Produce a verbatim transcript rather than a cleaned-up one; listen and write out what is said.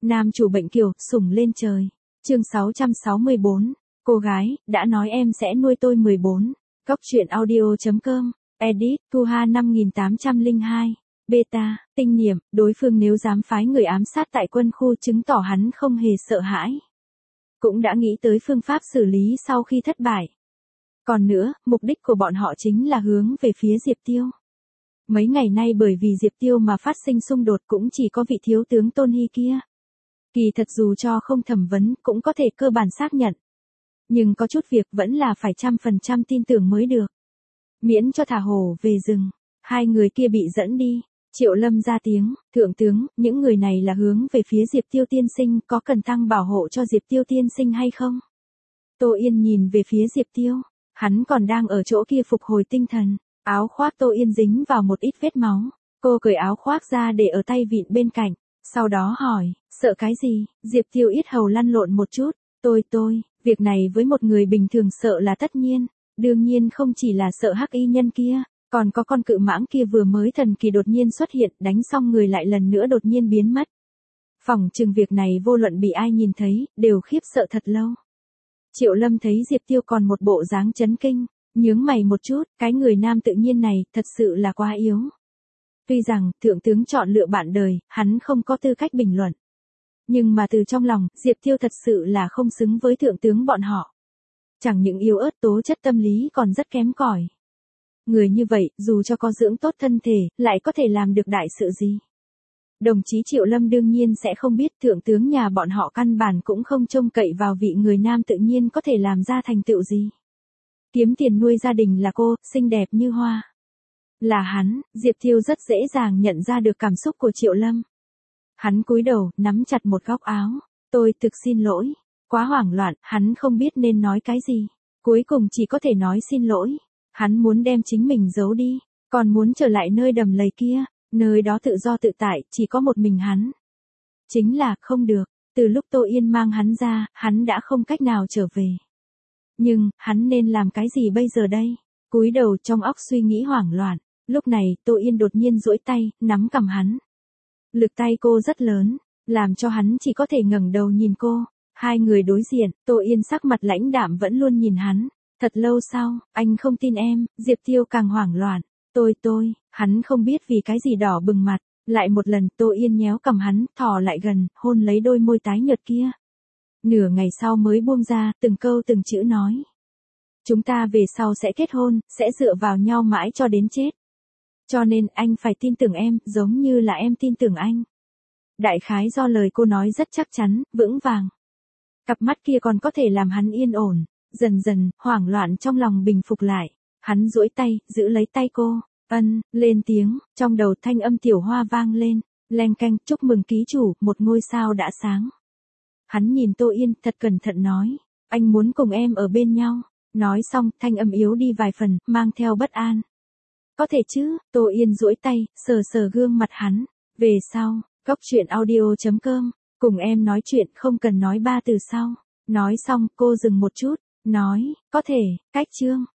Nam chủ bệnh kiều, sủng lên trời. Chương sáu trăm sáu mươi bốn. Cô gái, đã nói em sẽ nuôi tôi mười bốn. Cóc truyện audio.com. Edit, Thu Ha năm nghìn tám trăm lẻ hai. Beta, tinh niệm, đối phương nếu dám phái người ám sát tại quân khu chứng tỏ hắn không hề sợ hãi. Cũng đã nghĩ tới phương pháp xử lý sau khi thất bại. Còn nữa, mục đích của bọn họ chính là hướng về phía Diệp Tiêu. Mấy ngày nay bởi vì Diệp Tiêu mà phát sinh xung đột cũng chỉ có vị thiếu tướng Tôn Hy kia. Kỳ thật dù cho không thẩm vấn cũng có thể cơ bản xác nhận. Nhưng có chút việc vẫn là phải trăm phần trăm tin tưởng mới được. Miễn cho thả hổ về rừng, hai người kia bị dẫn đi. Triệu Lâm ra tiếng, thượng tướng, những người này là hướng về phía Diệp Tiêu tiên sinh, có cần tăng bảo hộ cho Diệp Tiêu tiên sinh hay không? Tô Yên nhìn về phía Diệp Tiêu, hắn còn đang ở chỗ kia phục hồi tinh thần, áo khoác Tô Yên dính vào một ít vết máu, cô cởi áo khoác ra để ở tay vịn bên cạnh, sau đó hỏi, sợ cái gì? Diệp Tiêu yết hầu lăn lộn một chút, tôi tôi, việc này với một người bình thường sợ là tất nhiên, đương nhiên không chỉ là sợ hắc y nhân kia. Còn có con cự mãng kia vừa mới thần kỳ đột nhiên xuất hiện, đánh xong người lại lần nữa đột nhiên biến mất. Phỏng chừng việc này vô luận bị ai nhìn thấy, đều khiếp sợ thật lâu. Triệu Lâm thấy Diệp Tiêu còn một bộ dáng chấn kinh, nhướng mày một chút, cái người nam tự nhiên này thật sự là quá yếu. Tuy rằng, thượng tướng chọn lựa bạn đời, hắn không có tư cách bình luận. Nhưng mà từ trong lòng, Diệp Tiêu thật sự là không xứng với thượng tướng bọn họ. Chẳng những yếu ớt tố chất tâm lý còn rất kém cỏi. Người như vậy, dù cho có dưỡng tốt thân thể, lại có thể làm được đại sự gì? Đồng chí Triệu Lâm đương nhiên sẽ không biết thượng tướng nhà bọn họ căn bản cũng không trông cậy vào vị người nam tự nhiên có thể làm ra thành tựu gì. Kiếm tiền nuôi gia đình là cô, xinh đẹp như hoa. Là hắn, Diệp Tiêu rất dễ dàng nhận ra được cảm xúc của Triệu Lâm. Hắn cúi đầu, nắm chặt một góc áo. Tôi thực xin lỗi. Quá hoảng loạn, hắn không biết nên nói cái gì. Cuối cùng chỉ có thể nói xin lỗi. Hắn muốn đem chính mình giấu đi, còn muốn trở lại nơi đầm lầy kia, nơi đó tự do tự tại, chỉ có một mình hắn. Chính là, không được, từ lúc Tô Yên mang hắn ra, hắn đã không cách nào trở về. Nhưng, hắn nên làm cái gì bây giờ đây? Cúi đầu trong óc suy nghĩ hoảng loạn, lúc này, Tô Yên đột nhiên duỗi tay, nắm cầm hắn. Lực tay cô rất lớn, làm cho hắn chỉ có thể ngẩng đầu nhìn cô. Hai người đối diện, Tô Yên sắc mặt lãnh đạm vẫn luôn nhìn hắn. Thật lâu sau, anh không tin em, Diệp Tiêu càng hoảng loạn. Tôi tôi, hắn không biết vì cái gì đỏ bừng mặt. Lại một lần, Tô Yên nhéo cầm hắn, thò lại gần, hôn lấy đôi môi tái nhợt kia. Nửa ngày sau mới buông ra, từng câu từng chữ nói. Chúng ta về sau sẽ kết hôn, sẽ dựa vào nhau mãi cho đến chết. Cho nên, anh phải tin tưởng em, giống như là em tin tưởng anh. Đại khái do lời cô nói rất chắc chắn, vững vàng. Cặp mắt kia còn có thể làm hắn yên ổn. Dần dần, hoảng loạn trong lòng bình phục lại. Hắn duỗi tay, giữ lấy tay cô. Ân, lên tiếng, trong đầu thanh âm tiểu hoa vang lên. Leng canh, chúc mừng ký chủ, một ngôi sao đã sáng. Hắn nhìn Tô Yên, thật cẩn thận nói. Anh muốn cùng em ở bên nhau. Nói xong, thanh âm yếu đi vài phần, mang theo bất an. Có thể chứ, Tô Yên duỗi tay, sờ sờ gương mặt hắn. Về sau, cóc truyện audio.com. Cùng em nói chuyện không cần nói ba từ sau. Nói xong, cô dừng một chút. Nói, có thể, cách chương.